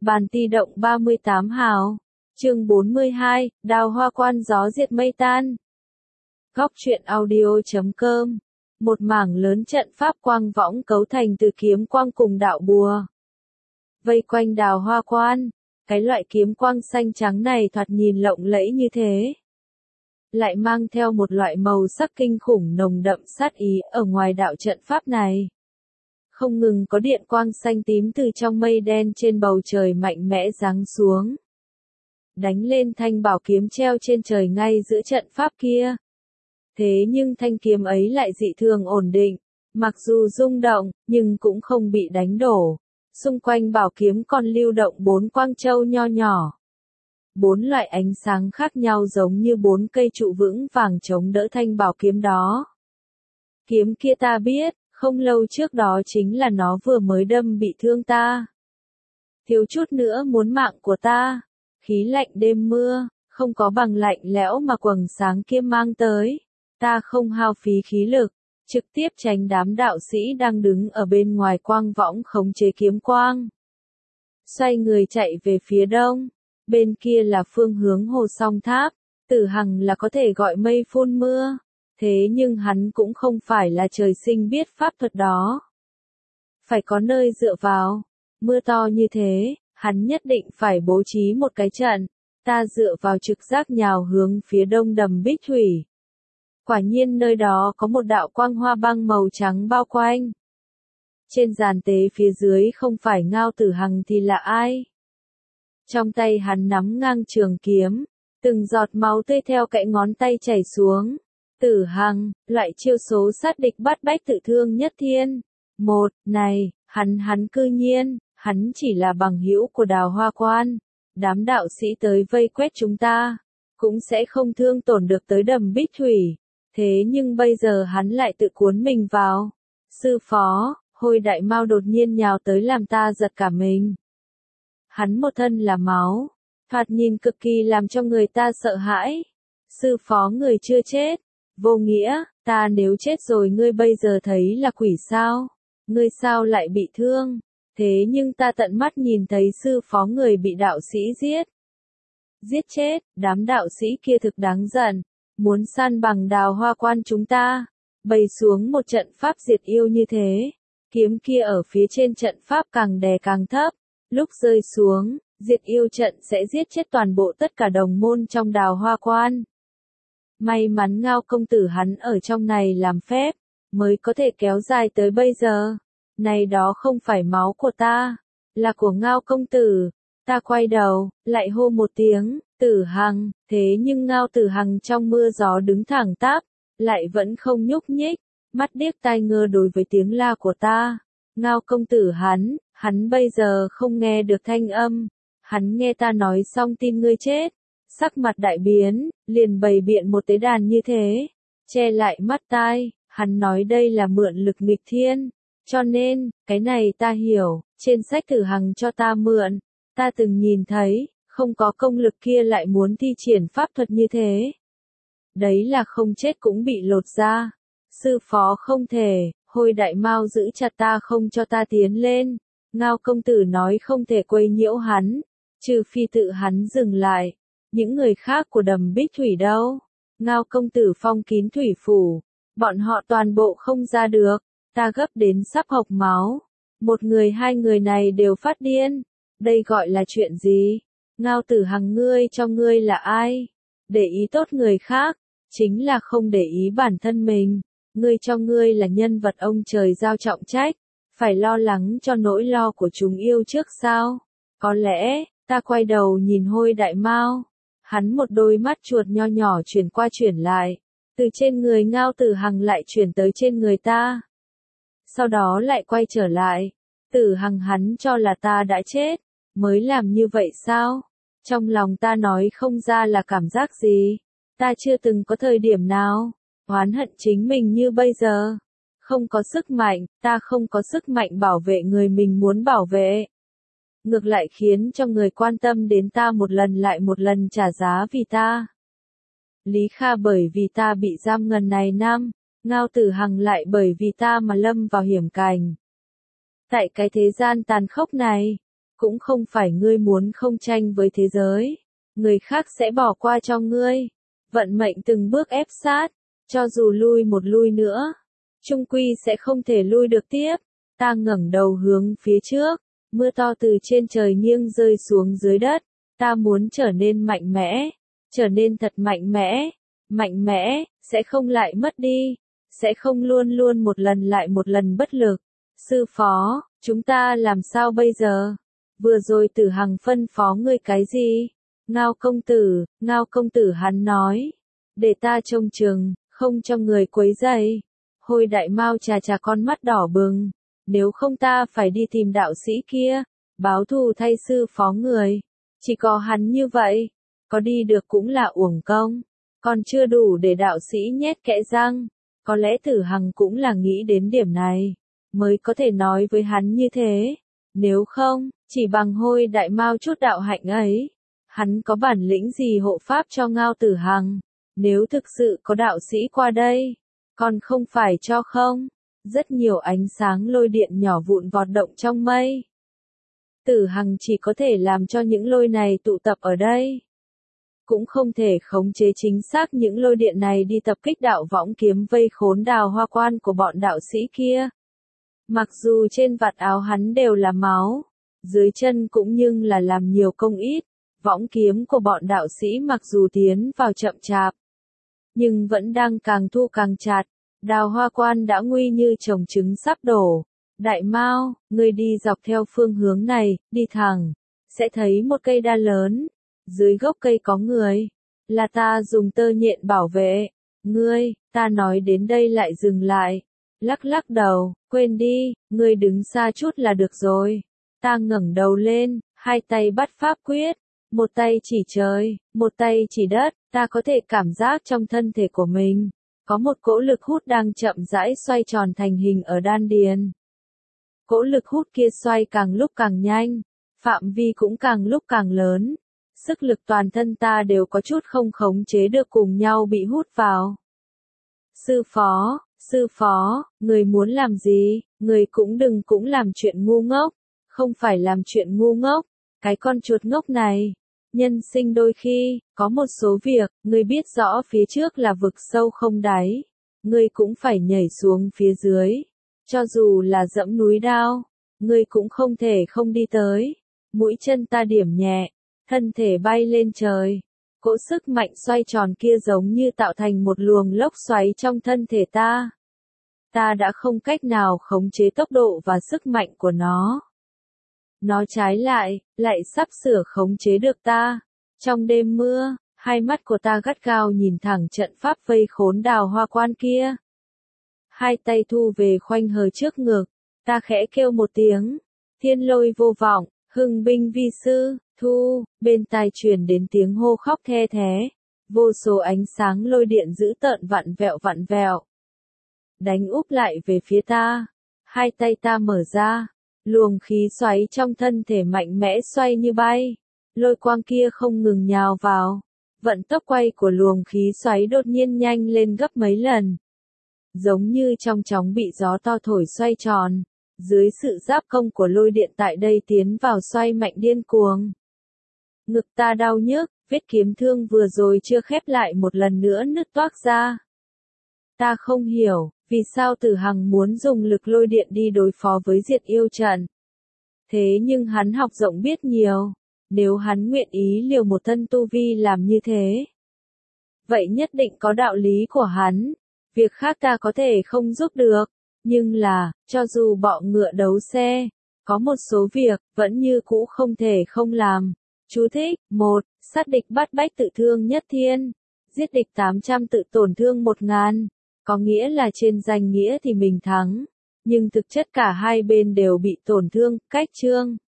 Bàn ti động 38 hào. Chương 42, đào hoa quan gió diệt mây tan. Góc truyện audio.com. Một mảng lớn trận pháp quang võng cấu thành từ kiếm quang cùng đạo bùa. Vây quanh đào hoa quan, cái loại kiếm quang xanh trắng này thoạt nhìn lộng lẫy như thế. Lại mang theo một loại màu sắc kinh khủng nồng đậm sát ý ở ngoài đạo trận pháp này. Không ngừng có điện quang xanh tím từ trong mây đen trên bầu trời mạnh mẽ giáng xuống. Đánh lên thanh bảo kiếm treo trên trời ngay giữa trận pháp kia. Thế nhưng thanh kiếm ấy lại dị thường ổn định, mặc dù rung động, nhưng cũng không bị đánh đổ. Xung quanh bảo kiếm còn lưu động 4 quang châu nho nhỏ. 4 loại ánh sáng khác nhau giống như 4 cây trụ vững vàng chống đỡ thanh bảo kiếm đó. Kiếm kia ta biết, không lâu trước đó chính là nó vừa mới đâm bị thương ta. Thiếu chút nữa muốn mạng của ta. Khí lạnh đêm mưa, không có bằng lạnh lẽo mà quầng sáng kia mang tới. Ta không hao phí khí lực, trực tiếp tránh đám đạo sĩ đang đứng ở bên ngoài quang võng khống chế kiếm quang. Xoay người chạy về phía đông, bên kia là phương hướng hồ song tháp, Tử Hằng là có thể gọi mây phun mưa, thế nhưng hắn cũng không phải là trời sinh biết pháp thuật đó. Phải có nơi dựa vào, mưa to như thế, hắn nhất định phải bố trí một cái trận, ta dựa vào trực giác nhào hướng phía đông đầm Bích Thủy. Quả nhiên nơi đó có một đạo quang hoa băng màu trắng bao quanh. Trên giàn tế phía dưới không phải Ngao Tử Hằng thì là ai? Trong tay hắn nắm ngang trường kiếm, từng giọt máu tươi theo cạnh ngón tay chảy xuống. Tử Hằng, loại chiêu số sát địch bắt bách tự thương nhất thiên. Này, hắn cư nhiên, hắn chỉ là bằng hữu của đào hoa quan. Đám đạo sĩ tới vây quét chúng ta, cũng sẽ không thương tổn được tới đầm Bích Thủy. Thế nhưng bây giờ hắn lại tự cuốn mình vào. Sư phó, Hôi Đại Mao đột nhiên nhào tới làm ta giật cả mình. Hắn một thân là máu, thoạt nhìn cực kỳ làm cho người ta sợ hãi. Sư phó người chưa chết, vô nghĩa, ta nếu chết rồi ngươi bây giờ thấy là quỷ sao? Ngươi sao lại bị thương? Thế nhưng ta tận mắt nhìn thấy sư phó người bị đạo sĩ giết. Giết chết, đám đạo sĩ kia thực đáng giận, muốn san bằng đào hoa quan chúng ta, bày xuống một trận pháp diệt yêu như thế. Kiếm kia ở phía trên trận pháp càng đè càng thấp, lúc rơi xuống, diệt yêu trận sẽ giết chết toàn bộ tất cả đồng môn trong đào hoa quan. May mắn Ngao công tử hắn ở trong này làm phép, mới có thể kéo dài tới bây giờ. Này đó không phải máu của ta, là của Ngao công tử. Ta quay đầu, lại hô một tiếng, Tử Hằng, thế nhưng Ngao Tử Hằng trong mưa gió đứng thẳng tắp, lại vẫn không nhúc nhích, mắt điếc tai ngơ đối với tiếng la của ta. Ngao công tử hắn bây giờ không nghe được thanh âm, hắn nghe ta nói xong tin ngươi chết, sắc mặt đại biến, liền bày biện một tế đàn như thế, che lại mắt tai, hắn nói đây là mượn lực nghịch thiên. Cho nên, cái này ta hiểu, trên sách Tử Hằng cho ta mượn, ta từng nhìn thấy, không có công lực kia lại muốn thi triển pháp thuật như thế. Đấy là không chết cũng bị lột ra. Sư phó không thể, Hôi Đại Mao giữ chặt ta không cho ta tiến lên. Ngao công tử nói không thể quấy nhiễu hắn, trừ phi tự hắn dừng lại. Những người khác của đầm Bích Thủy đâu? Ngao công tử phong kín thủy phủ, bọn họ toàn bộ không ra được. Ta gấp đến sắp hộc máu. Một người hai người này đều phát điên. Đây gọi là chuyện gì? Ngao Tử Hằng ngươi cho ngươi là ai? Để ý tốt người khác, chính là không để ý bản thân mình. Ngươi cho ngươi là nhân vật ông trời giao trọng trách, phải lo lắng cho nỗi lo của chúng yêu trước sao? Có lẽ, ta quay đầu nhìn Hôi Đại Mao. Hắn một đôi mắt chuột nho nhỏ chuyển qua chuyển lại. Từ trên người Ngao Tử Hằng lại chuyển tới trên người ta. Sau đó lại quay trở lại. Tử Hằng hắn cho là ta đã chết, mới làm như vậy sao? Trong lòng ta nói không ra là cảm giác gì. Ta chưa từng có thời điểm nào oán hận chính mình như bây giờ. Không có sức mạnh, ta không có sức mạnh bảo vệ người mình muốn bảo vệ. Ngược lại khiến cho người quan tâm đến ta một lần lại một lần trả giá vì ta. Lý Kha bởi vì ta bị giam ngần này năm. Ngao Tử Hằng lại bởi vì ta mà lâm vào hiểm cảnh. Tại cái thế gian tàn khốc này, Cũng không phải ngươi muốn không tranh với thế giới. Người khác sẽ bỏ qua cho ngươi. Vận mệnh từng bước ép sát. Cho dù lui một lui nữa. Chung quy sẽ không thể lui được tiếp. Ta ngẩng đầu hướng phía trước. Mưa to từ trên trời nghiêng rơi xuống dưới đất. Ta muốn trở nên mạnh mẽ. Trở nên thật mạnh mẽ. Mạnh mẽ, sẽ không lại mất đi. Sẽ không luôn luôn một lần lại một lần bất lực. Sư phó, chúng ta làm sao bây giờ? Vừa rồi Tử Hằng phân phó ngươi cái gì? Ngao công tử hắn nói. Để ta trông chừng, không cho người quấy rầy. Hôi Đại Mao chà chà con mắt đỏ bừng. Nếu không ta phải đi tìm đạo sĩ kia. Báo thù thay sư phó người. Chỉ có hắn như vậy. Có đi được cũng là uổng công. Còn chưa đủ để đạo sĩ nhét kẽ răng. Có lẽ Tử Hằng cũng là nghĩ đến điểm này. Mới có thể nói với hắn như thế. Nếu không, chỉ bằng Hôi Đại Mao chút đạo hạnh ấy. Hắn có bản lĩnh gì hộ pháp cho Ngao Tử Hằng. Nếu thực sự có đạo sĩ qua đây. Còn không phải cho không. Rất nhiều ánh sáng lôi điện nhỏ vụn vọt động trong mây. Tử Hằng chỉ có thể làm cho những lôi này tụ tập ở đây. Cũng không thể khống chế chính xác những lôi điện này đi tập kích đạo võng kiếm vây khốn Đào Hoa Quan của bọn đạo sĩ kia. Mặc dù trên vạt áo hắn đều là máu, dưới chân cũng nhưng là làm nhiều công ít, võng kiếm của bọn đạo sĩ mặc dù tiến vào chậm chạp, nhưng vẫn đang càng thu càng chặt. Đào Hoa Quan đã nguy như chồng trứng sắp đổ. Đại Mao, ngươi đi dọc theo phương hướng này, đi thẳng, sẽ thấy một cây đa lớn. Dưới gốc cây có người. Là ta dùng tơ nhện bảo vệ. Ngươi, ta nói đến đây lại dừng lại. Lắc lắc đầu, quên đi, ngươi đứng xa chút là được rồi. Ta ngẩng đầu lên, hai tay bắt pháp quyết. Một tay chỉ trời, một tay chỉ đất. Ta có thể cảm giác trong thân thể của mình. Có một cỗ lực hút đang chậm rãi xoay tròn thành hình ở đan điền. Cỗ lực hút kia xoay càng lúc càng nhanh. Phạm vi cũng càng lúc càng lớn. Sức lực toàn thân ta đều có chút không khống chế được cùng nhau bị hút vào. Sư phó, người muốn làm gì, người cũng đừng cũng làm chuyện ngu ngốc, không phải làm chuyện ngu ngốc, cái con chuột ngốc này. Nhân sinh đôi khi, có một số việc, người biết rõ phía trước là vực sâu không đáy, người cũng phải nhảy xuống phía dưới. Cho dù là dẫm núi đao, người cũng không thể không đi tới. Mũi chân ta điểm nhẹ. Thân thể bay lên trời. Cỗ sức mạnh xoay tròn kia giống như tạo thành một luồng lốc xoáy trong thân thể ta. Ta đã không cách nào khống chế tốc độ và sức mạnh của nó. Nó trái lại sắp sửa khống chế được ta. Trong đêm mưa, hai mắt của ta gắt gao nhìn thẳng trận pháp vây khốn Đào Hoa Quan kia. Hai tay thu về khoanh hờ trước ngực. Ta khẽ kêu một tiếng. Thiên lôi vô vọng, hưng binh vi sư. Thu, bên tai truyền đến tiếng hô khóc the thé. Vô số ánh sáng lôi điện dữ tợn vặn vẹo. Đánh úp lại về phía ta. Hai tay ta mở ra. Luồng khí xoáy trong thân thể mạnh mẽ xoay như bay. Lôi quang kia không ngừng nhào vào. Vận tốc quay của luồng khí xoáy đột nhiên nhanh lên gấp mấy lần. Giống như trong chóng bị gió to thổi xoay tròn. Dưới sự giáp công của lôi điện tại đây tiến vào xoay mạnh điên cuồng. Ngực ta đau nhức, vết kiếm thương vừa rồi chưa khép lại một lần nữa nứt toác ra. Ta không hiểu, vì sao Tử Hằng muốn dùng lực lôi điện đi đối phó với Diệt Yêu Trận. Thế nhưng hắn học rộng biết nhiều, nếu hắn nguyện ý liều một thân tu vi làm như thế. Vậy nhất định có đạo lý của hắn, việc khác ta có thể không giúp được, nhưng là, cho dù bọ ngựa đấu xe, có một số việc, vẫn như cũ không thể không làm. Chú thích, 1. Sát địch bắt bách tự thương nhất thiên. Giết địch 800 tự tổn thương 1000. Có nghĩa là trên danh nghĩa thì mình thắng. Nhưng thực chất cả hai bên đều bị tổn thương, cách chương.